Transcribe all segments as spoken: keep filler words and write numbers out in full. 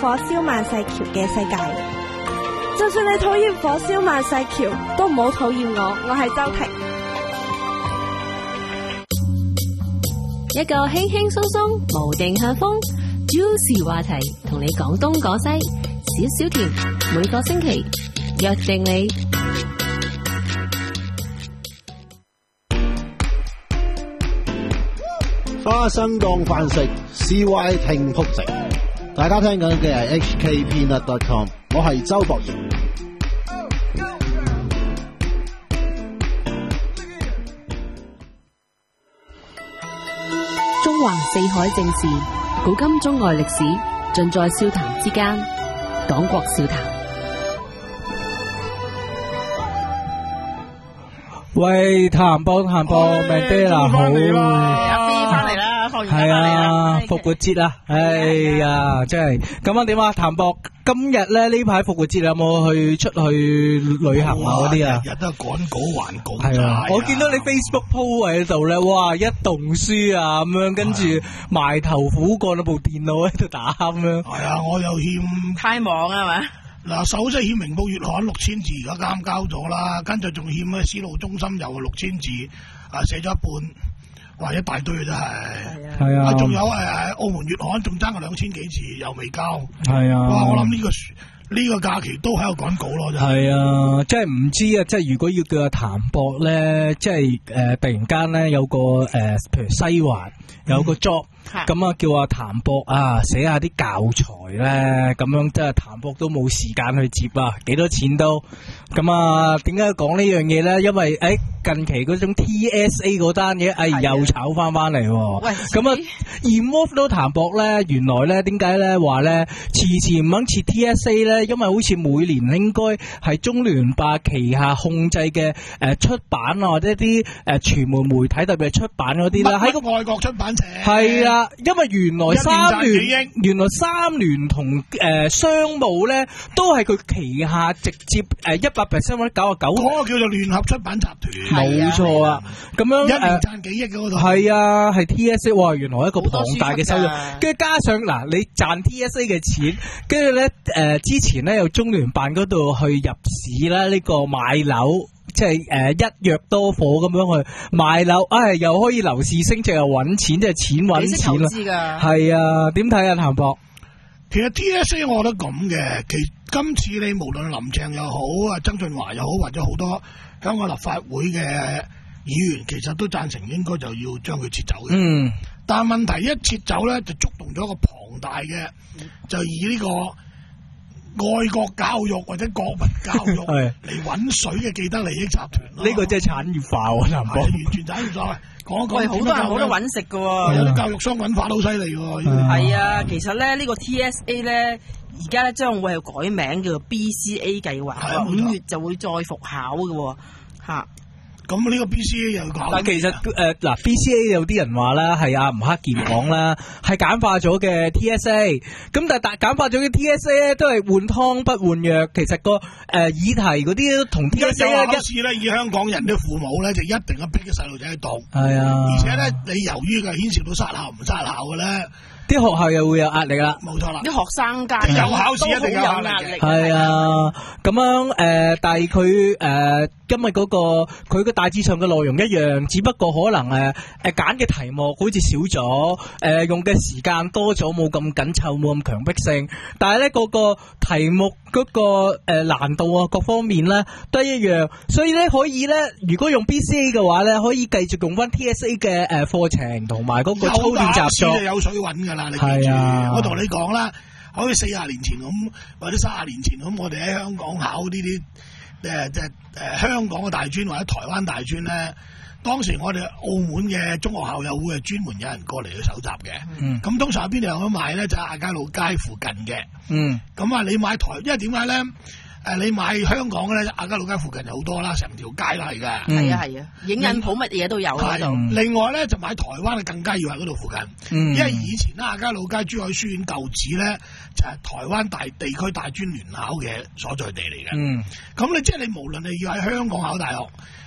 火燒萬世橋嘅世界。就算你討厭火燒萬世橋，都唔好討厭我，我係周婷。 一個輕輕鬆鬆、無定向風、juicy 話題，同你講東講西，少少甜，每個星期約定你。 花生當飯食 ，C Y 聽福食。大家聽緊嘅係 H K Peanut dot com， 我係周博賢。 中華四海正事，古今中外歷史，盡在笑談之間。講國笑談。 喂，譚博譚博，命爹啦，好， 阿 B 翻嚟啦，放完假翻嚟啦， 復活節啊，哎呀，真係咁樣點啊？譚博，今日咧呢排復活節有冇去出去旅行啊？嗰啲啊， 日日都趕稿還稿， 係啊！我見到你 Facebook po 喺度咧，哇，一棟書啊咁樣，跟住埋頭苦幹嗰部電腦喺度打咁樣。 係啊，我又欠太忙啊嘛。 嗱，首先欠明報月刊六千字，而家啱交咗啦，跟住仲欠咧絲路中心又六千字，啊寫咗一半，哇一大堆真係。 係啊， 仲有誒澳門月刊仲爭個兩千幾字又未交。係啊， 哇！我諗呢個呢個假期都喺度趕稿咯，真係。 係啊，即係唔知啊，即係如果要叫阿譚博咧，即係誒突然間咧有個誒，譬如西環有個 job。咁啊，叫阿譚博啊寫下啲教材咧，咁樣即係譚博都冇時間去接啊，幾多錢都咁啊？點解講呢樣嘢咧？因為誒、欸、近期嗰種 T S A 嗰單嘢，哎又炒翻翻嚟。喂，咁啊 involve 到譚博咧，原來咧點解咧話咧遲遲唔肯設 T S A 咧？因為好似每年應該係中聯辦旗下控制嘅誒、呃、出版啊，或者啲誒傳媒媒體特別係出版嗰啲啦，喺個外國出版社係啊。因為原來三聯，原來三聯同誒商務咧，都係佢旗下直接誒一百 percent 或者九啊九， 嗰個叫做聯合出版集團， 冇錯啊。咁樣一年賺幾億嘅嗰度， 係啊，係 T S A， 哇，原來一個龐大嘅收入，跟住加上嗱，你賺 T S A 嘅錢，跟住咧誒之前咧有中聯辦嗰度去入市啦，呢個買樓。即係誒、呃、一約多伙咁樣去買樓，唉、哎、又可以樓市升值又揾錢，即係錢揾錢啦。係啊，點睇啊，譚博？ 其實 T S A 我覺得咁嘅，其今次你無論林鄭又好啊，曾俊華又好，或者好多香港立法會嘅議員，其實都贊成應該就要將佢撤走嘅。嗯。但係問題一撤走咧，就觸動咗一個龐大嘅，就以呢、這個。愛國教育或者國民教育嚟揾水嘅既得利益集團咯，呢個真係產業化喎，譚博，完全產業化。講一講， 好多人好多揾食㗎喎， 有啲教育商品化都好犀利喎。 係啊，其實咧呢個 T S A 咧，而家咧將會係改名叫做 B C A 計劃，五月就會再復考嘅喎，嚇。 咁呢個 B C A 又講， 但其實誒嗱、呃、B C A 有啲人話啦，係阿吳克儉講啦，係簡化咗嘅 T S A。咁但係簡化咗嘅 T S A 咧，都係換湯不換藥。其實個誒、呃、議題嗰啲都同 T S A 一考試咧，以香港人啲父母咧，就一定要逼啲細路仔去讀。係啊，而且咧，你由於佢牽涉到殺校唔殺校嘅咧。 啲學校又會有壓力啦， 冇錯啦。 啲學生家有考試一定有壓力， 係啊，咁樣誒、呃，但係佢誒，因為嗰個佢個大致上嘅內容一樣，只不過可能誒誒揀嘅題目好似少咗，誒、呃、用嘅時間多咗，冇咁緊湊，冇咁強迫性。但係咧嗰個題目嗰、嗰個誒、呃、難度啊，各方面咧都一樣，所以咧可以咧，如果用 B C A 嘅話咧，可以繼續用翻 T S A 嘅誒課程同埋嗰個操練習作， 有水揾㗎啦。係啊，我同你講啦，好似四十年前咁，或者三十年前咁，我哋喺香港考呢啲誒即係誒香港嘅大專或者台灣大專咧，當時我哋澳門嘅中學校友會係專門有人過嚟去搜集嘅。嗯，咁通常喺邊度有得買咧？就喺亞皆老街附近嘅。嗯，咁啊，你買台，因為點解咧？誒，你買香港嘅咧，亞皆老街附近有好多啦，成條街都係㗎。係啊係啊，影印鋪乜嘢都有喺度。另外咧，就買台灣嘅更加要喺嗰度附近。嗯，因為以前咧亞皆老街珠海書院舊址咧，就係、是、台灣大地區大專聯考嘅所在地嚟嘅。嗯，咁你即係你無論你要喺香港考大學，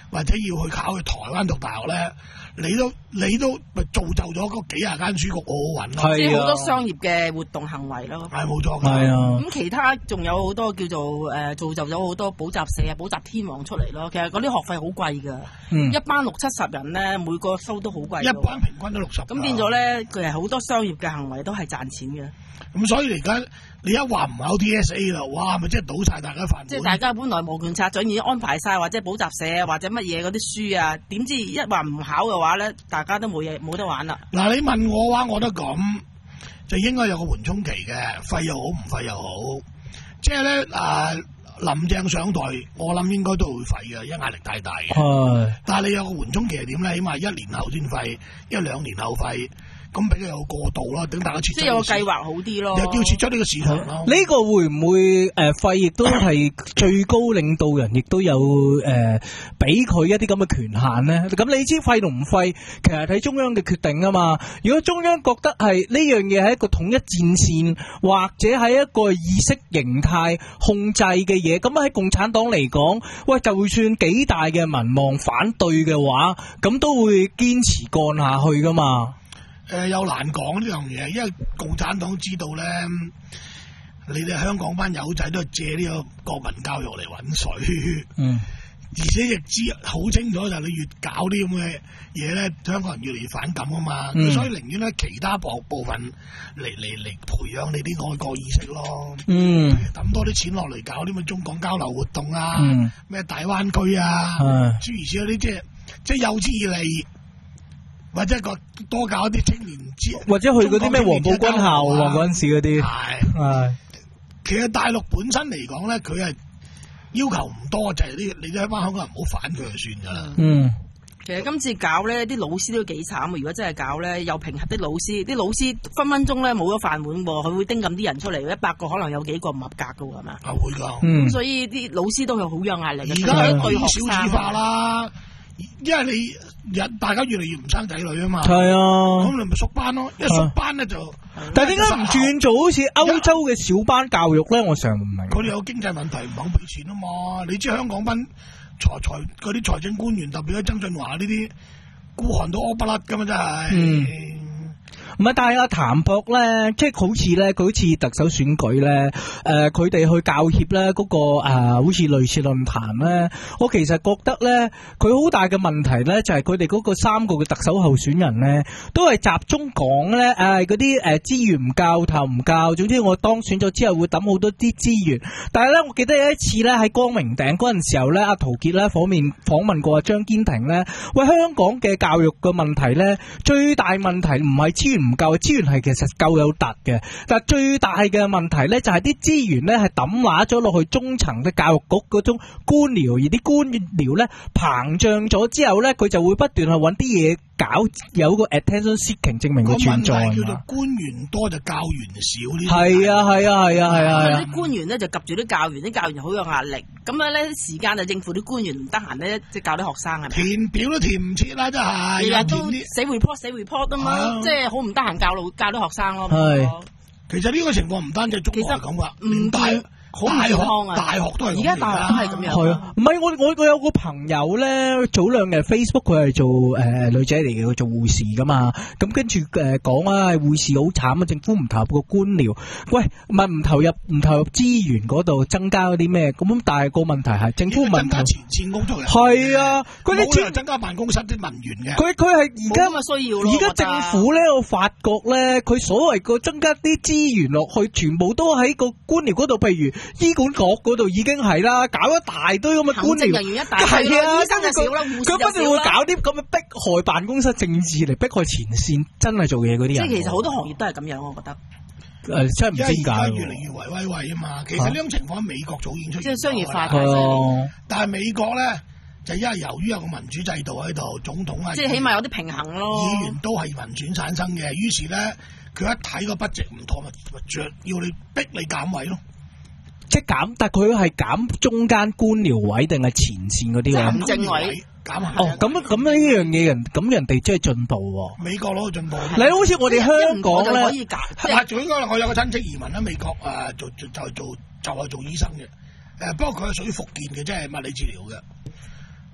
或者要去考去台灣讀大學咧，你都你都咪造就咗嗰幾廿間書局好好運咯。 即係好多商業嘅活動行為咯。 係冇錯㗎。 係啊。 咁其他仲有好多叫做誒、呃、造就咗好多補習社啊、補習天王出嚟咯。其實嗰啲學費好貴㗎， 嗯、 一班六七十人咧，每個收都好貴。 一班平均都六十。咁變咗咧，佢係好多商業嘅行為都係賺錢嘅。 咁所以而家你一話唔考 T S A 啦，哇！咪即係倒晒大家飯碗。 即係大家本來無權策長已經安排晒，或者補習社或者乜嘢嗰啲書啊，點知一話唔考嘅話咧，大家都冇嘢冇得玩啦。 嗱，你問我話，我都咁就應該有個緩衝期嘅，廢又好唔廢又好。即係咧啊，林鄭上台，我諗應該都會廢嘅，因為壓力太大嘅。 係。 但係你有個緩衝期係點咧？起碼一年後先廢，一兩年後廢。咁俾佢有過渡咯，等大家撤出。 即係有個計劃好啲咯。 又要撤出呢個市場咯。 呢個會唔會誒廢？亦都係最高領導人，亦都有誒俾佢一啲咁嘅權限咧。咁你知廢同唔廢，其實睇中央嘅決定啊嘛。如果中央覺得係呢樣嘢係一個統一戰線，或者係一個意識形態控制嘅嘢，咁喺共產黨嚟講，喂，就算幾大嘅民望反對嘅話，咁都會堅持幹下去噶嘛。 誒、呃，又難講呢樣嘢，因為共產黨知道咧，你哋香港班友仔都係借呢個國民教育嚟搵水，嗯，而且亦知好清楚就係你越搞啲咁嘅嘢咧，香港人越嚟越反感啊嘛，嗯、所以寧願咧其他部部分嚟嚟嚟培養你啲愛國意識咯，嗯，抌多啲錢落嚟搞啲咩中港交流活動啊，咩、嗯、大灣區啊，諸如此類啲即係即係有之以利。或者個多搞一啲青年節， 或者去嗰啲咩黃埔軍校啊嗰陣時嗰啲，係係。 其實大陸本身嚟講咧，佢係要求唔多，就係、是、呢，你哋一班香港人唔好反佢就算噶啦。嗯。 其實今次搞咧，啲老師都幾慘啊！如果真係搞咧，又評核啲老師，啲老師分分鐘咧冇咗飯碗喎，佢會叮咁啲人出嚟，一百個可能有幾個唔合格噶喎，係嘛？ 啊會㗎。 嗯。所以啲老師都係好有壓力嘅。 而家對學生小子化啦。因為你日大家越嚟越唔生仔女啊嘛，係啊，咁你咪縮班咯，一縮班咧就， 但係點解唔轉做好似歐洲嘅小班教育咧？我成日唔明。 佢哋有經濟問題唔肯俾錢啊嘛，你知香港班財財嗰啲財政官員，特別係曾俊華呢啲孤寒到屙不甩噶嘛，真係。嗯唔係，但係阿譚博咧，即係好似咧，佢好似特首選舉咧，誒、呃，佢哋去教協咧嗰個誒、呃，好似類似論壇咧，我其實覺得咧，佢好大嘅問題咧，就係佢哋嗰個三個嘅特首候選人咧，都係集中講咧，誒嗰啲誒資源唔夠，頭唔夠，總之我當選咗之後會抌好多啲資源。但係咧，我記得有一次咧喺光明頂嗰陣時候咧，阿陶傑咧訪面訪問過阿張堅庭咧，喂，香港嘅教育嘅問題咧，最大問題唔係資源唔夠，資源係其實夠有突嘅，但係最大嘅問題咧就係啲資源咧係抌乸咗落去中層嘅教育局嗰種官僚，而啲官僚咧膨脹咗之後咧，佢就會不斷去揾啲嘢搞，有個 attention seeking 證明佢存在。 個問題叫做官員多就教員少呢？ 係啊係啊係啊係啊！ 啲官員咧就及住啲教員，啲教員就好有壓力，咁樣咧時間就應付啲官員唔得閒咧，即係教啲學生係咪？ 填表都填唔切啦，真係日日都寫 report 寫 report 啊嘛，即係好唔得閒教老教啲學生咯。係， 其實呢個情況唔單止中國係咁噶， 唔大好大學啊！ 大學都係而家大學都係咁樣。 係啊，唔係我我我有個朋友咧，早兩日 Facebook 佢係做誒、呃、女仔嚟嘅，佢做護士噶嘛。咁跟住誒講啊，護士好慘啊，政府唔投入個官僚，喂，唔係唔投入唔投入資源嗰度增加嗰啲咩？咁但係個問題係政府唔增加前線工作人員。 係啊，佢啲冇人增加辦公室啲文員嘅。 佢佢係而家咪需要咯。 而家政府咧，我發覺咧，佢所謂個增加啲資源落去，全部都喺個官僚嗰度，譬如醫管局嗰度已經係啦，搞一大堆咁嘅官僚， 人員一大堆，係啊，醫生就少啦，護士就少啦。佢不斷會搞啲咁嘅迫害辦公室政治嚟迫害前線真係做嘢嗰啲人。即係其實好多行業都係咁樣，我覺得。 誒、呃，真係唔知點解。 越嚟越維威威啊嘛，其實呢種情況喺美國早已經出現。 即係商業化。 係。但係美國咧，就因為由於有個民主制度喺度，總統啊， 即係起碼有啲平衡咯。 議員都係民選產生嘅，於是咧，佢一睇個 budget 唔妥，咪着要你逼你減位咯。 即係減，但係佢係減中間官僚位定係前線嗰啲位？ 行政位減下。 哦，咁咁呢樣嘢人，咁人哋真係進步喎。 美國攞到進步。 你好似我哋香港咧， 可以減。 係，仲應該我有個親戚移民喺美國啊，做就係做就係做醫生嘅。誒，不過佢係屬於復健嘅，即係物理治療嘅。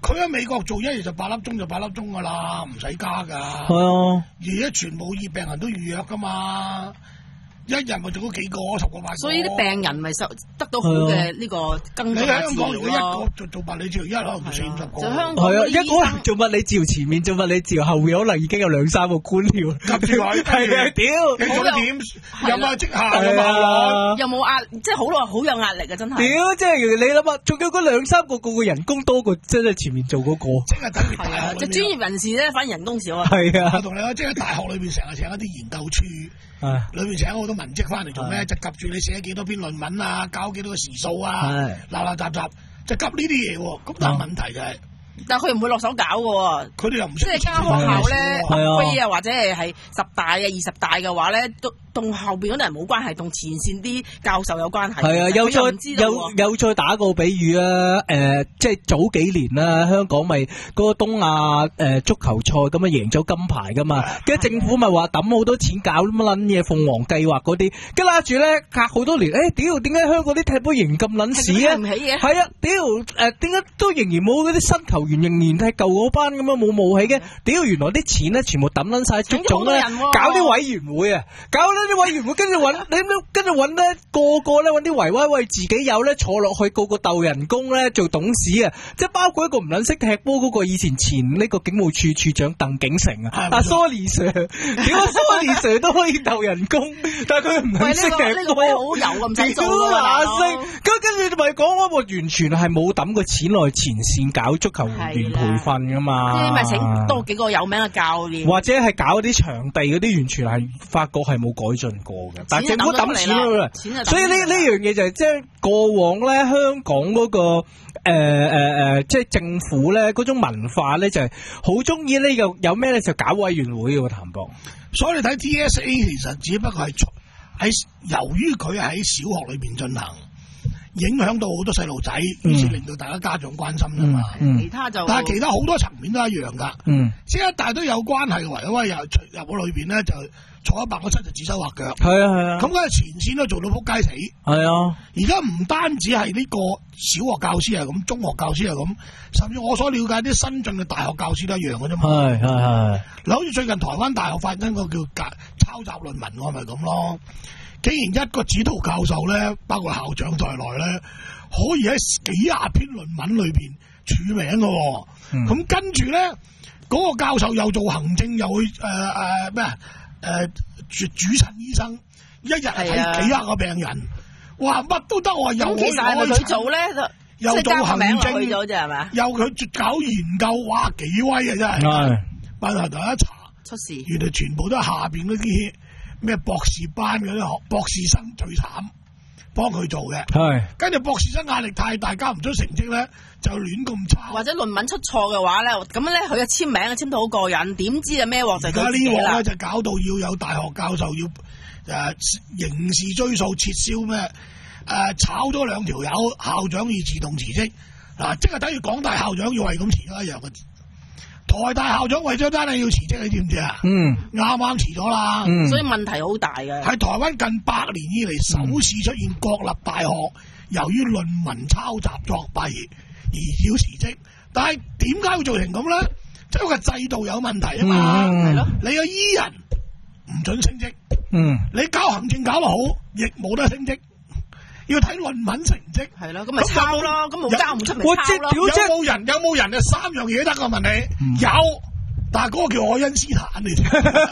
佢喺美國做一日就八粒鐘就八粒鐘噶啦，唔使加噶。 係啊， 而家全部熱病人都預約噶嘛。一日咪做咗幾個十個八個， 所以啲病人咪受得到好嘅呢個更新治療咯。 你喺香港如果一個做做物理治療，一日可能做四五十個。 就香港係啊，一個人做物理治療，前面做物理治療，後面可能已經有兩三個官僚。 夾住佢， 係啊，屌！ 你做得點？有冇績效？有冇？ 有冇壓？即係好耐，好有壓力啊！真係。 屌！即係你諗下，仲有嗰兩三個個個人工多過即係前面做嗰個。 即係等於大學。 即係專業人士咧，反而人工少啊。 係啊。 我同你講，即係大學裏邊成日請一啲研究處。裏面請好多文職翻嚟做咩？就及住你寫幾多篇論文啊，交幾多個時數啊，嗱嗱雜雜，就及呢啲嘢喎。咁但係問題就係， 但係佢唔會落手搞嘅。 佢哋又唔即係間學校咧，學飛啊，或者係係十大啊、二十大嘅話咧，都同後邊嗰啲人冇關係，同前線啲教授有關係。 係啊，有再有有再打個比喻啊，誒，即係早幾年啦，香港咪嗰個東亞誒足球賽咁啊贏咗金牌噶嘛，跟住政府咪話抌好多錢搞乜撚嘢鳳凰計劃嗰啲，跟住拉住咧隔好多年，誒屌點解香港啲踢波仍然咁撚屎啊？ 唔起嘅。係啊，屌誒點解都仍然冇嗰啲新球員仍然踢舊嗰班咁樣冇冒起嘅？屌原來啲錢咧全部抌撚晒足總咧，搞啲委員會啊，搞啲委員會跟住揾你跟住揾咧個個咧揾啲維威為自己有咧坐落去個個鬥人工咧做董事啊！即係包括一個唔撚識踢波嗰個以前前呢個警務處處長鄧景成啊，阿 Sorry Sir， 點解 Sorry Sir 都可以鬥人工，但係佢唔撚識踢波， 呢個位好油咁滯做啊！ 咁跟住咪講我完全係冇抌過錢落前線搞足球員培訓噶嘛， 你咪請多幾個有名嘅教練， 或者係搞啲場地嗰啲，完全係發覺係冇改進過嘅。但係政府抌錢啦，所以呢呢樣嘢就係即係過往咧香港嗰個誒誒誒，即係政府咧嗰種文化咧就係好中意呢個有咩咧就搞委員會嘅譚博。 所以你睇 T S A 其實只不過係喺由於佢喺小學裏邊進行。影響到好多細路仔，於是令到大家家長關心啊嘛。 嗯嗯、其他就， 但係其他好多層面都一樣噶。嗯，即係大都有關係嘅，因為入入我裏邊咧就坐一百個七就指手畫腳。係啊係啊。咁嗰個前線都做到撲街死。係啊。而家唔單止係呢個小學教師係咁，中學教師係咁，甚至我所了解啲新進嘅大學教師都一樣嘅啫嘛。係係係。嗱，好似最近台灣大學發生個叫抄襲論文，我咪咁咯。竟然一個指導教授咧，包括校長在內咧，可以喺幾廿篇論文裏邊署名嘅、哦。咁、嗯、跟住咧，嗰、那個教授又做行政，又去誒誒咩誒主主診醫生，一日睇幾廿個病人，哇乜都得喎！又其實係咪佢做咧？ 又做行政， 咗啫係嘛？ 又佢搞研究，哇幾威啊真係！班頭大家查出事， 原來全部都係下邊嗰啲。咩博士班嗰啲學博士生最慘，幫佢做嘅。係，跟住博士生壓力太大，交唔出成績咧，就亂咁抄。或者論文出錯嘅話咧，咁咧佢嘅簽名啊簽到好過癮，點知啊咩鑊就佢自己啦。而家呢鑊咧就搞到要有大學教授要誒、呃、刑事追訴撤銷咩？誒、呃、炒咗兩條友，校長要自動辭職。嗱、啊，即係等於港大校長要係咁辭咗一樣嘅。台大校長為咗單係要辭職，你知唔知啊？嗯，啱啱辭咗啦。嗯，所以問題好大嘅。喺台灣近百年以嚟首次出現國立大學由於論文抄襲作弊而要辭職，但係點解會做成咁咧？即係個制度有問題啊嘛。係咯、嗯，你個醫人唔准升職。嗯，你搞行政搞得好，亦冇得升職。要睇論文成績，係咯，咁咪抄咯，咁冇交唔出咪抄咯。有冇人？有冇人啊？三樣嘢得我問你，嗯、有，但係嗰個叫愛因斯坦嚟。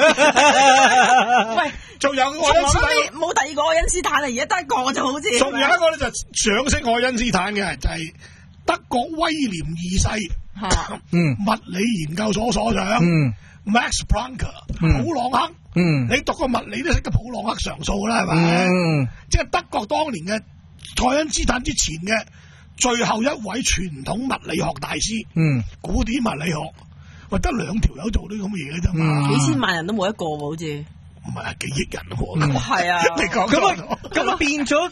喂，仲有愛因斯坦冇第二個愛因斯坦啊？而家得一個就好似。仲有一個咧就賞識愛因斯坦嘅，就係、是、德國威廉二世，嗯，物理研究所所長，嗯 ，Max Planck，普朗克。嗯，你讀個物理都識得普朗克常數啦，係咪？嗯，即係德國當年嘅愛因斯坦之前嘅最後一位傳統物理學大師。嗯，古典物理學，喂，得兩條友做啲咁嘅嘢嘅啫嘛，幾千萬人都冇一個喎，好似唔係幾億人喎。係啊，你講咁啊，咁啊變咗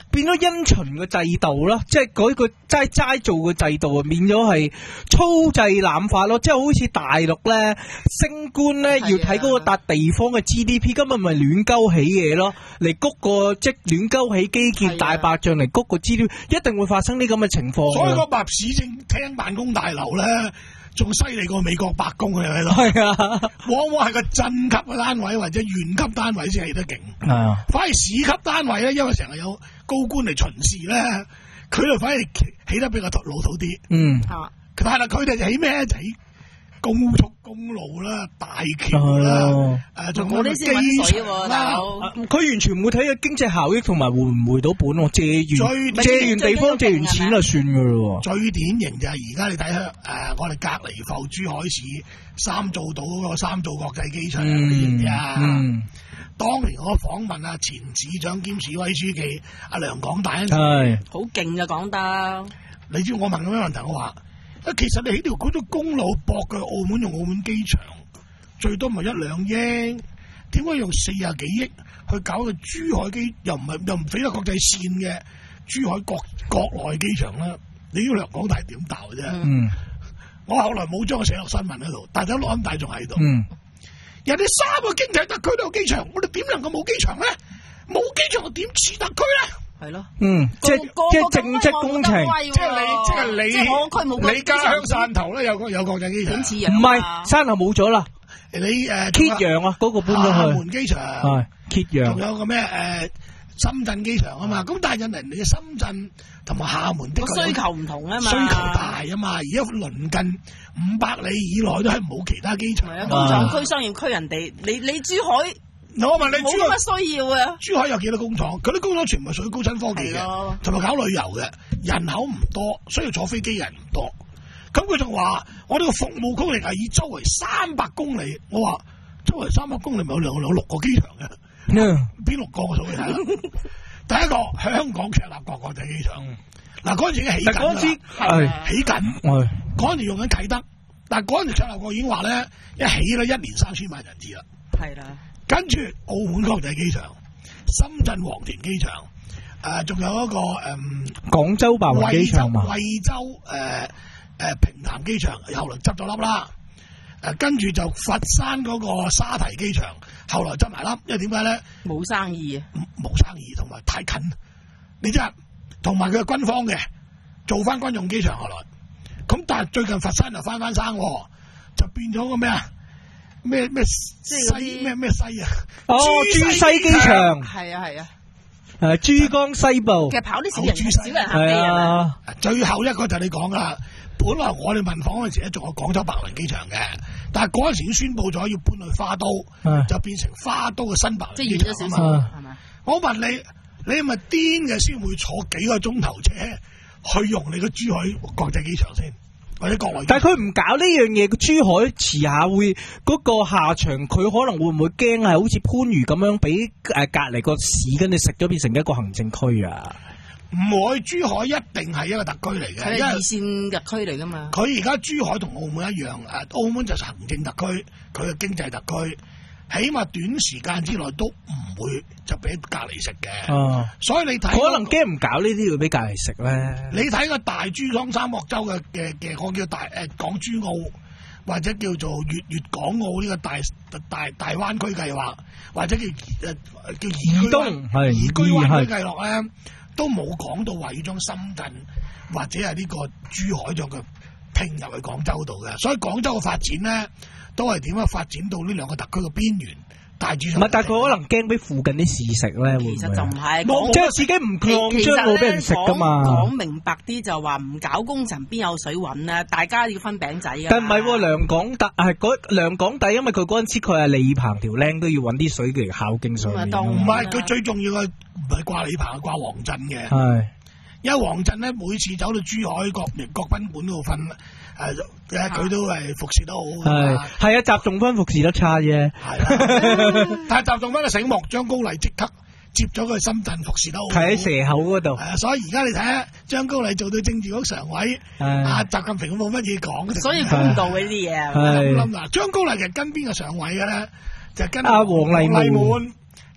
變咗因循嘅制度咯，即係嗰個齋齋做嘅制度啊，變咗係粗製濫化咯，即係好似大陸咧升官咧要睇嗰個笪地方嘅 G D P， 根本咪亂鳩起嘢咯，嚟谷個即係亂鳩起基建大白象嚟谷個 G D P， 一定會發生啲咁嘅情況。 所以個立市政廳辦公大樓咧，仲犀利過美國白宮嘅喺度。 係啊， 往往係個鎮級嘅單位或者縣級單位先起得勁。 啊， 反而市級單位咧，因為成日有高官嚟巡視咧，佢就反而起得比較老土啲。 嗯， 啊，但係佢哋就起咩咧？就起高速公路啦、大橋啦，誒，仲有啲機場啦。 佢完全唔會睇嘅經濟效益同埋回唔回到本喎，借完借完地方借完錢就算噶咯。 最典型就係而家你睇下誒，我哋隔離埠珠海市三造島嗰個三造國際機場嗰啲啊。嗯，當年我訪問啊前市長兼市委書記阿梁廣大， 係好勁啊講得。 你知我問佢咩問題？我話。其實你起條嗰條公路駁嘅澳門用澳門機場，最多咪一兩億，點解用四廿幾億去搞個珠海機，又唔係又唔飛得國際線嘅珠海國國內機場啦？你呢個梁廣大點答嘅啫？嗯，我後來冇將佢寫落新聞喺度，但係有安大仲喺度。嗯，人哋三個經濟特區都有機場，我哋點能夠冇機場咧？冇機場我點似特區咧？ 係咯， 嗯，即係即係正職工程， 即係你，即係你， 即係我區冇你家鄉汕頭咧有個有國際機場， 點似人？ 唔係汕頭冇咗啦， 你誒揭陽啊，嗰個搬咗去廈門機場， 係揭陽， 仲有個咩誒深圳機場啊嘛，咁但係人哋你嘅深圳同埋廈門的需求唔同啊嘛， 需求大啊嘛，而家鄰近五百里以內都係冇其他機場， 工廠區、商業區，人哋你你珠海。 我問你， 冇乜需要啊！ 珠海有幾多工廠？佢啲工廠全部屬於高新科技嘅，同埋搞旅遊嘅，人口唔多，需要坐飛機嘅人唔多。咁佢仲話：我哋個服務區域係以周圍三百公里。我話周圍三百公里咪有兩兩六個機場嘅，邊、嗯、六個我數你睇啦。第一個香港赤鱲角國際機場，嗱嗰陣時已經起緊啦，係起緊。嗰陣時用緊啟德，但係嗰陣時赤鱲角已經話咧，一起咧一年三千萬人次啦。 係啦。 跟住澳門國際機場、深圳黃田機場，誒、呃、仲有一個誒、嗯、 廣州白雲機場嘛， 惠州誒誒、呃呃、平潭機場，後來執咗笠啦。誒、呃、跟住就佛山嗰個沙堤機場，後來執埋笠，因為點解咧？ 冇生意啊， 冇生意同埋太近，你知啊？同埋佢係軍方嘅，做翻軍用機場後來，咁但係最近佛山就翻翻生，就變咗個咩啊？咩咩西咩咩西啊？ 哦，珠西機場， 係啊係啊， 誒珠江西部， 其實跑啲少人少人客機啊。 最後一個就你講啦，本來我哋問訪嗰陣時咧，仲有廣州白雲機場嘅，但係嗰陣時已經宣布咗要搬去花都，就變成花都嘅新白雲機場啊嘛。係咪？我問你，你係咪癲嘅先會坐幾個鐘頭車去用你個珠海國際機場先？或者國內， 但係佢唔搞呢樣嘢，珠海遲下會嗰個下場，佢可能會唔會驚係好似番禺咁樣俾誒隔籬個市跟住食咗變成一個行政區啊？ 唔會，珠海一定係一個特區嚟嘅， 係二線特區嚟噶嘛。 佢而家珠海同澳門一樣，誒，澳門就係行政特區，佢嘅經濟特區。起碼短時間之內都唔會就俾隔離食嘅，啊、所以你睇可能驚唔搞呢啲要俾隔離食咧。 你睇個大珠江三角洲嘅嘅嘅，我叫大誒、呃、港珠澳或者叫做粵粵港澳呢個大大大灣區計劃，或者叫誒、呃、叫宜居灣宜居灣區計劃咧，都冇講到話要將深圳或者係呢個珠海咗嘅拼入去廣州度嘅，所以廣州嘅發展咧。都係點樣發展到呢兩個特區嘅邊緣？大珠唔係， 但係佢可能驚俾附近啲事食咧，會唔會？ 其實就唔係， 即係自己唔擴張冇俾人食噶嘛。 講明白啲就話唔搞工程邊有水揾啊？大家要分餅仔啊！ 但唔係喎，梁廣大係嗰梁廣大，因為佢嗰陣時佢係李鵬條僆都要揾啲水嚟孝敬上面。 唔係佢最重要嘅唔係掛李鵬，係掛黃鎮嘅。 係， 因為黃鎮咧每次走到珠海國明國賓館嗰度瞓。誒，佢都係服侍得好， 係係啊，習仲勳服侍得差啫， 係，但係習仲勳嘅醒目，張高麗即刻接咗佢深圳服侍得好， 喺蛇口嗰度， 係啊，所以而家你睇下張高麗做到政治局常委，啊，習近平都冇乜嘢講， 所以估唔到呢啲嘢， 係諗嗱，張高麗其實跟邊個常委嘅咧？就跟阿黃麗滿。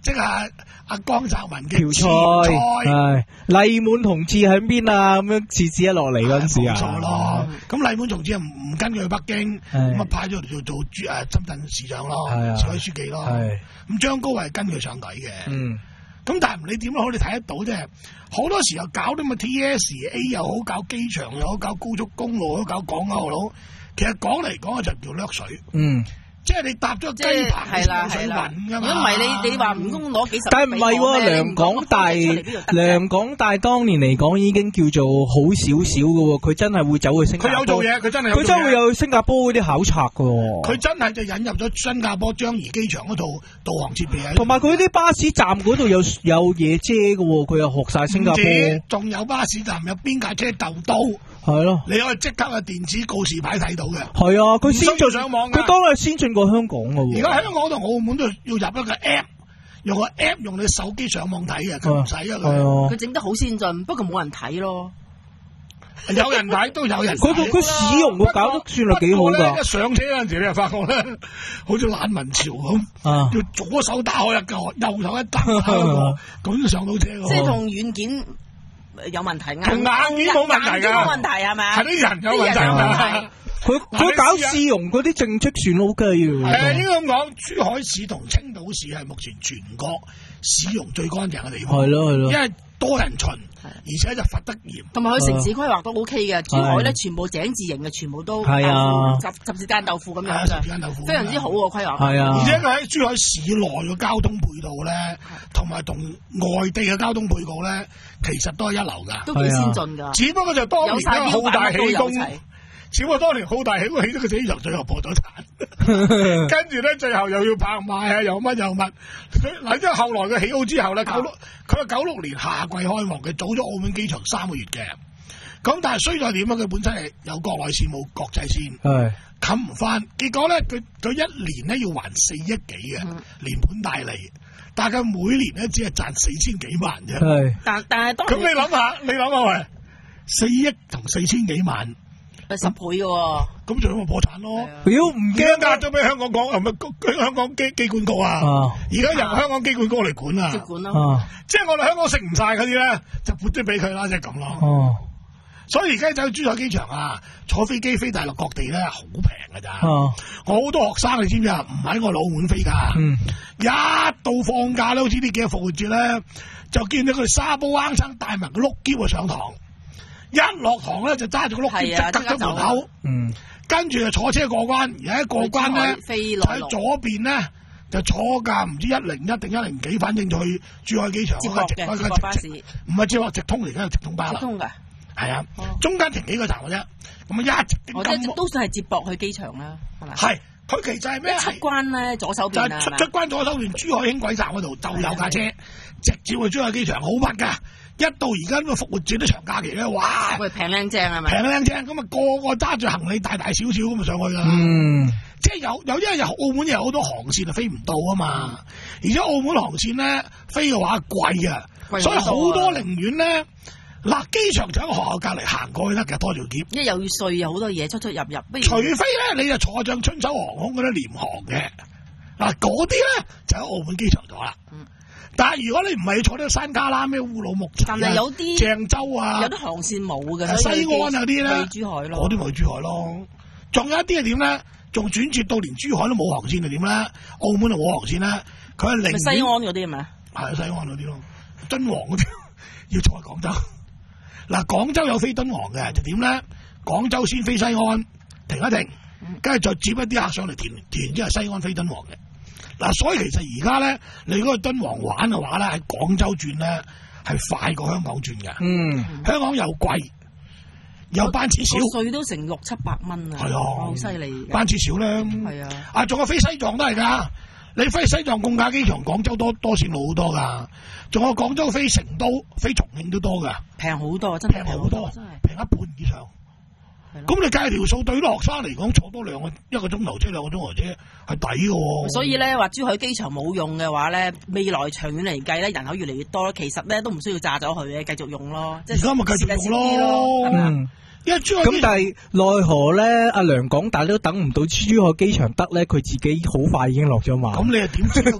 即係阿江澤民嘅條菜，係麗滿同志喺邊啊？咁樣次次一落嚟嗰陣時啊， 冇錯咯。咁麗滿同志唔唔跟佢去北京，咁啊派咗嚟做做誒深圳市長咯，市委書記咯。咁張高係跟佢上位嘅。嗯。咁但係唔理點都好，你睇得到啫。好多時候搞啲咁嘅 T S A 又好，搞機場又好，搞高速公路又好，搞港口又好，其實講嚟講去就叫掠水。嗯。即係你搭咗雞棚係啦係啦，如果唔係你你話唔通攞幾十？但係唔係喎，梁港大梁港大當年嚟講已經叫做好少少嘅喎，佢真係會走去新加坡。 佢有做嘢，佢真係有做嘢。 佢真係會有去新加坡嗰啲考察嘅喎。 佢真係就引入咗新加坡樟宜機場嗰套導航設備啊。 同埋佢啲巴士站嗰度有有嘢遮嘅喎，佢又學晒新加坡。 仲有巴士站有邊架車鬥刀？ 係咯， 你可以即刻嘅電子告示牌睇到嘅。 係啊，佢先進上網， 佢當日先進過香港嘅。 而家香港同澳門都要入一個 app， 用個 app 用你手機上網睇嘅，佢唔使啊佢。 佢整得好先進，不過冇人睇咯。 有人睇都有人睇。 佢佢佢使用佢搞得算係幾好㗎。 一上車嗰陣時，你就發覺咧，好似懶民潮咁，要左手打開一個，右手一打開咁就上到車。 即係同軟件有問題， 同硬件冇問題㗎， 冇問題係咪？ 係啲人有問題㗎。 佢佢搞試用嗰啲政績算 O K 嘅。 誒，應該咁講，珠海市同青島市係目前全國市容最乾淨嘅地方。 係咯係咯， 因為多人巡，而且就罰得嚴。 同埋佢城市規劃都 O K 嘅，珠海咧全部井字形嘅，全部都係啊， 十十字間豆腐咁樣嘅， 間豆腐非常之好嘅規劃。 係啊， 而且佢喺珠海市內嘅交通配套咧，同埋同外地嘅交通配套咧，其實都係一流㗎， 都幾先進㗎。 只不過就當年咧好大起工。只不過當年好大起工，起咗個死場，最後破咗產，跟住咧最後又要拍賣啊，又乜又乜。嗱，即係後來佢起好之後咧，九六佢係九六年夏季開幕嘅，早咗澳門機場三個月嘅。咁但係衰在點啊？佢本身係有國內線冇國際線，係冚唔翻。結果咧，佢佢一年咧要還四億幾嘅連本帶利，但係佢每年咧只係賺四千幾萬啫。係， 但但係當咁你諗下，你諗下喂，四億同四千幾萬。 十倍嘅喎， 咁仲有咪破產咯？ 屌唔驚壓咗俾香港講，係咪香港機機管局啊？而家由香港機管局嚟管啊！ 管咯， 即係我哋香港食唔晒嗰啲咧，就撥咗俾佢啦，即係咁咯。哦，所以而家走去珠海機場啊，坐飛機飛大陸各地咧，好平㗎咋。哦，我好多學生你知唔知啊？唔喺我哋澳門飛㗎。嗯，一到放假咧，好似呢幾日復活節咧，就見到佢沙煲罌罉帶埋個碌篋啊上堂。一落堂咧就揸住個碌篋即刻咗門口，嗯，跟住就坐車過關，而家過關咧喺左邊咧就坐架唔知一零一定一零幾，反正就去珠海機場嗰個直嗰個巴士，唔係接駁直通嚟嘅，直通巴啦， 直通㗎， 係啊，中間停幾個站嘅啫，咁啊一直我即都算係接駁去機場啦，係咪？ 係，佢其實係咩？ 出關咧左手邊啊， 出出關左手邊珠海輕軌站嗰度就有架車直接去珠海機場，好密㗎。一到而家呢個復活節啲長假期咧，哇！ 喂，平靚正係咪？ 平靚正咁啊，個個揸住行李大大小小咁啊上去㗎啦。 嗯， 即係有有因為有澳門有好多航線啊飛唔到啊嘛，而且澳門航線咧飛嘅話貴啊，所以好多寧願咧嗱機場就喺學校隔離行過去得嘅，拖條喼。 因為又要稅又好多嘢出出入入，不如除非咧你就坐上春秋航空嗰啲廉航嘅嗱，嗰啲咧就喺澳門機場咗啦。嗯。但係如果你唔係坐啲山卡拉咩烏魯木齊， 但係有啲鄭州啊， 有啲航線冇嘅， 西安啊啲咧， 去珠海咯， 嗰啲咪去珠海咯。仲有一啲係點咧？仲轉接到連珠海都冇航線係點咧？澳門就冇航線咧，佢係寧願西安嗰啲係咪？係西安嗰啲咯，敦煌嗰啲要坐去廣州。嗱，廣州有飛敦煌嘅，就點咧？廣州先飛西安，停一停，跟住再接一啲客上嚟填填，之後西安飛敦煌嘅。嗱，所以其實而家咧，你如果去敦煌玩嘅話咧，喺廣州轉咧係快過香港轉嘅。嗯，香港又貴，又班次少， 稅都成六七百蚊啊！係啊，好犀利。 班次少咧，係啊。啊，仲有飛西藏都係㗎，你飛西藏貢嘎機場，廣州多多線路好多㗎。仲有廣州飛成都、飛重慶都多㗎， 平好多，真係平好多，平一半以上。咁你計條數，對於學生嚟講，坐多兩個一個鐘頭車，兩個鐘頭車係抵嘅。 所以咧，話珠海機場冇用嘅話咧，未來長遠嚟計咧，人口越嚟越多，其實咧都唔需要炸咗佢嘅，繼續用咯。即係而家咪繼續用咯。 嗯，因為珠海咁但係奈何咧，阿梁港大都等唔到珠海機場得咧，佢自己好快已經落咗馬。 咁你又點知道？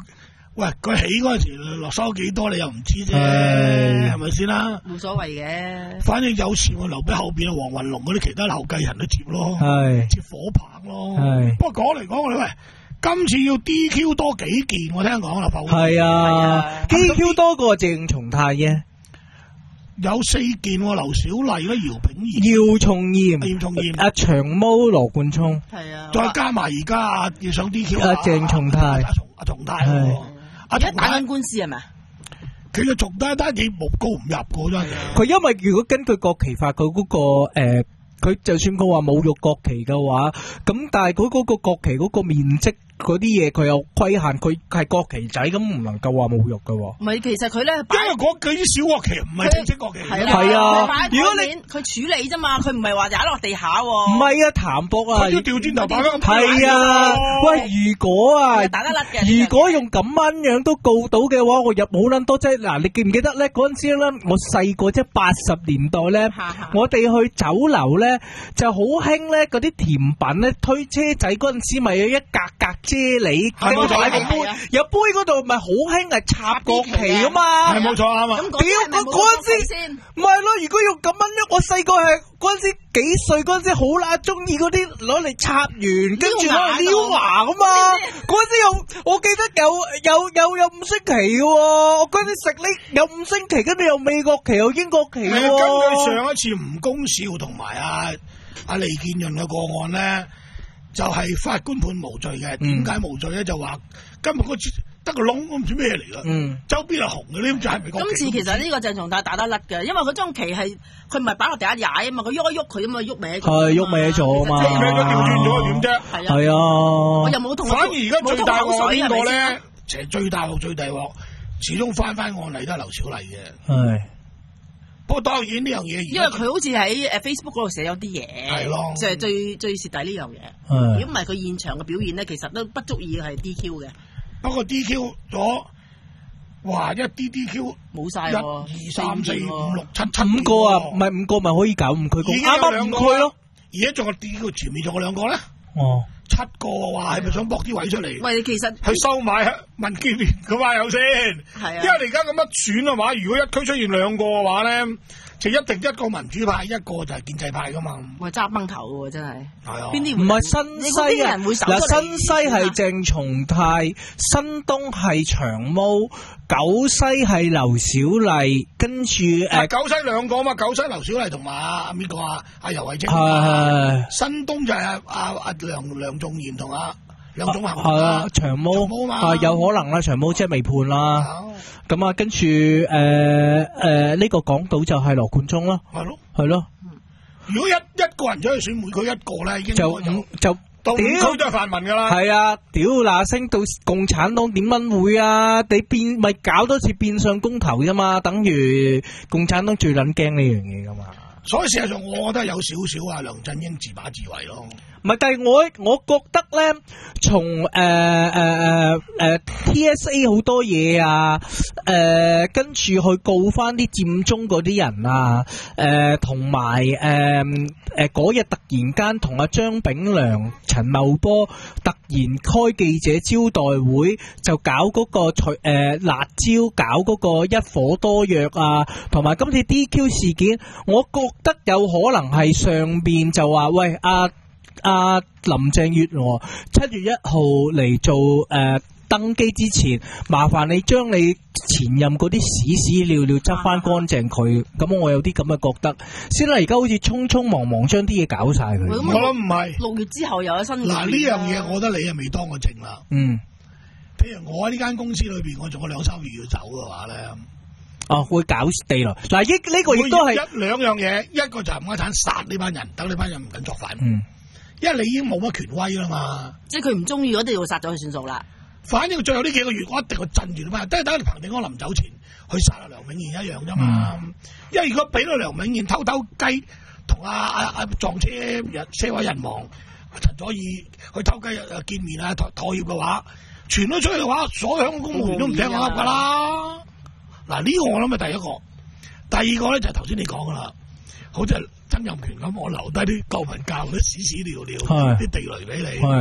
喂，佢起嗰陣時落收幾多你又唔知啫，係咪先啦？ 冇所謂嘅。 反正有錢我留俾後邊啊，黃雲龍嗰啲其他後繼人都接咯， 係接火棒咯。 係不過講嚟講去，喂，今次要 D Q 多幾件，我聽講啦， 係啊 ，D Q 多過鄭松泰嘅。 有四件喎，劉小麗啦、姚炳賢、 姚松炎、 姚松炎、 阿長毛、羅冠聰， 係啊， 再加埋而家要上 D Q 阿鄭松泰、 阿松阿松泰， 而家打緊官司係咪？ 佢嘅重單單嘢冇高唔入過真係。 佢因為如果根據國旗法，佢嗰個誒，佢就算佢話侮辱國旗嘅話，咁但係佢嗰個國旗嗰個面積。嗰啲嘢佢有規限，佢係國旗仔咁唔能夠話侮辱噶。唔係，其實佢咧， 因為嗰啲小國旗唔係正式國旗， 係啊。 如果你佢處理啫嘛，佢唔係話踩落地下。 唔係啊，譚博啊， 佢要調轉頭擺咁。 係啊，喂，如果啊， 打得甩嘅。 如果用咁樣樣都告到嘅話，我入冇撚多啫。嗱，你記唔記得咧？嗰陣時咧，我細個即係八十年代咧，我哋去酒樓咧就好興咧，嗰啲甜品咧推車仔嗰陣時咪有一格格。啫喱， 係冇錯， 個杯有杯嗰度咪好興係插國旗啊嘛， 係冇錯啱啊！ 咁屌我嗰陣時， 唔係咯？如果用咁樣樣，我細個係嗰陣時幾歲嗰陣時好啦，中意嗰啲攞嚟插完，跟住攞嚟撩牙噶嘛。嗰陣時有，我記得有有有有五星旗嘅喎，我嗰陣時食呢有五星旗，跟住有美國旗，有英國旗喎。 根據上一次吳公少同埋阿阿黎建潤嘅個案咧。就係法官判無罪嘅，點解無罪咧？就話今日個得個窿，我唔知咩嚟噶。嗯，周邊係紅嘅，呢就係美國旗。 今次其實呢個鄭松泰打得甩嘅，因為佢張旗係佢唔係擺落地下踩啊嘛，佢喐一喐佢啊嘛，喐歪咗。係喐歪咗啊嘛， 喐歪咗調轉咗點啫？ 係啊， 係啊。 我又冇同反而而家最大鑊邊個咧？其實最大鑊最大鑊，始終翻翻案例都係劉小麗嘅。係。不過當然呢樣嘢， 因為佢好似喺誒 Facebook 嗰度寫咗啲嘢，係咯，就係最最蝕底呢樣嘢。如果唔係佢現場嘅表現咧，其實都不足以係 D Q 嘅。 不過 D Q 咗，哇！一啲 D Q 冇晒， 一二三四五六七七五個啊，唔係五個咪可以搞五區，啱啱五區咯。 而家仲有 D Q 前面仲有兩個咧。 哦。 七個哇，係咪想搏啲位出嚟？ 喂，其實去收買民建聯嘅嘛有先，係啊。因為你而家咁樣選嘅話，如果一區出現兩個嘅話咧，就一定一個民主派，一個就係建制派噶嘛。 喂，揸崩頭喎，真係。係啊。邊啲唔係新西啊？嗱，新西係鄭松泰，新東係長毛，九西係劉小麗，跟住誒。 九西兩個嘛，九西劉小麗同埋阿邊個啊？阿游蕙禎。 係。 新東就係阿阿阿梁梁仲賢同阿梁仲恒。 係啊，長毛。長毛嘛。係有可能啦，長毛即係未判啦。咁啊，跟住誒誒呢個港島就係羅冠聰咯。係咯。係咯。 如果一一個人走去選每區一個咧，已經就就到五區都係泛民噶啦。 係啊，屌嗱聲到共產黨點蚊會啊？你變咪搞多次變相公投啫嘛？等於共產黨最撚驚呢樣嘢噶嘛。 所以事實上，我覺得有少少啊，梁振英自把自為咯。 唔係，但係我我覺得咧，從誒誒誒誒 T S A 好多嘢啊，誒跟住去告翻啲佔中嗰啲人啊，誒同埋誒誒嗰日突然間同阿張炳良、陳茂波突然開記者招待會，就搞嗰個除誒辣椒，搞嗰個一火多藥啊，同埋今次 D Q 事件，我覺得有可能係上邊就話喂阿。阿、啊、林鄭月娥七月一號嚟做誒、呃、登基之前，麻煩你將你前任嗰啲屎屎尿尿執翻乾淨佢，咁我有啲咁嘅覺得。先啦，而家好似匆匆忙忙將啲嘢搞晒佢。 我諗唔係六月之後又有新嘢。 嗱呢樣嘢，我覺得你係未當過政啦。 嗯， 譬如我喺呢間公司裏邊，我仲有兩三個月要走嘅話咧， 哦會搞地雷。嗱呢呢個亦都係一兩樣嘢，一個就係唔該鏟殺呢班人，等呢班人唔敢作反。 嗯。 因為你已經冇乜權威啦嘛， 即係佢唔中意嗰啲要殺咗佢算數啦。 反正最後呢幾個月，我一定去鎮住你班，即係等你彭定安臨走前去殺阿梁永賢一樣啫嘛。嗯、因為如果俾到梁永賢偷偷雞同阿阿阿撞車人車毀人亡，陳佐洱去偷雞誒見面啊妥妥協嘅話，傳咗出去嘅話，所有香港公務員都唔聽我噏噶啦。嗱呢、這個我諗係第一個，第二個咧就係頭先你講噶啦，好似係曾蔭權咁，我留低啲國民教啲屎屎尿尿啲地雷俾你，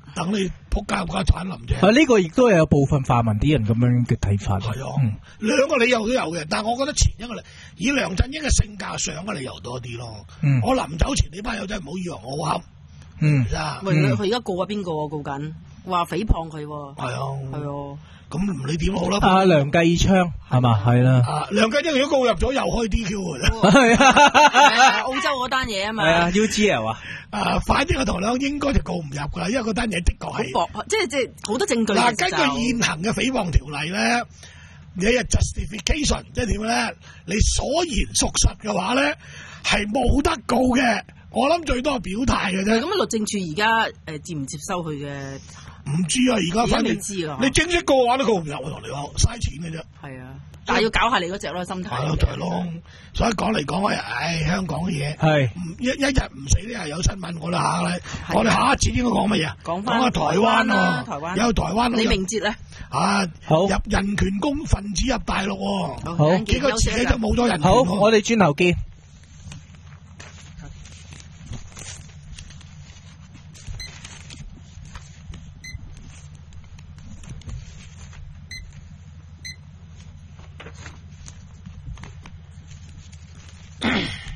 等你仆街仆街鏟林啫。 啊，呢個亦都有部分泛民啲人咁樣嘅睇法。 係啊，兩個理由都有嘅，但係我覺得前一個理以梁振英嘅性格上嘅理由多啲咯。 嗯， 我臨走前呢班友真係唔好以為我好恰。 嗯， 喂，佢而家告啊邊個告緊？話誹謗佢。係啊， 係啊。 咁唔理點好啦。 阿梁繼昌係嘛？係啦。 啊，梁繼昌如果告入咗，又開 D Q 嘅。 係啊，澳洲嗰單嘢啊嘛。 係啊 ，U G L 啊。 啊，快啲個頭兩應該就告唔入噶啦，因為嗰單嘢的確係薄，即係即係好多證據。 嗱，根據現行嘅誹謗條例咧，你嘅 justification 即係點咧？你所言屬實嘅話咧，係冇得告嘅。我諗最多係表態嘅啫。 咁律政處而家誒接唔接收佢嘅？ 唔知啊，而家反正知啊。 你正式告嘅話都告唔入，我同你講，嘥錢嘅啫。 係啊，但係要搞下你嗰隻咯，心態。 係咯，就係咯。所以講嚟講去，唉，香港嘅嘢係一一日唔死呢，係有新聞。我哋下咧，我哋下一節應該講乜嘢？ 講翻下台灣啦，台灣有台灣李明哲咧。 啊， 好入人權公分子入大陸喎。 好幾個自己都冇咗人權。 好，我哋轉頭見。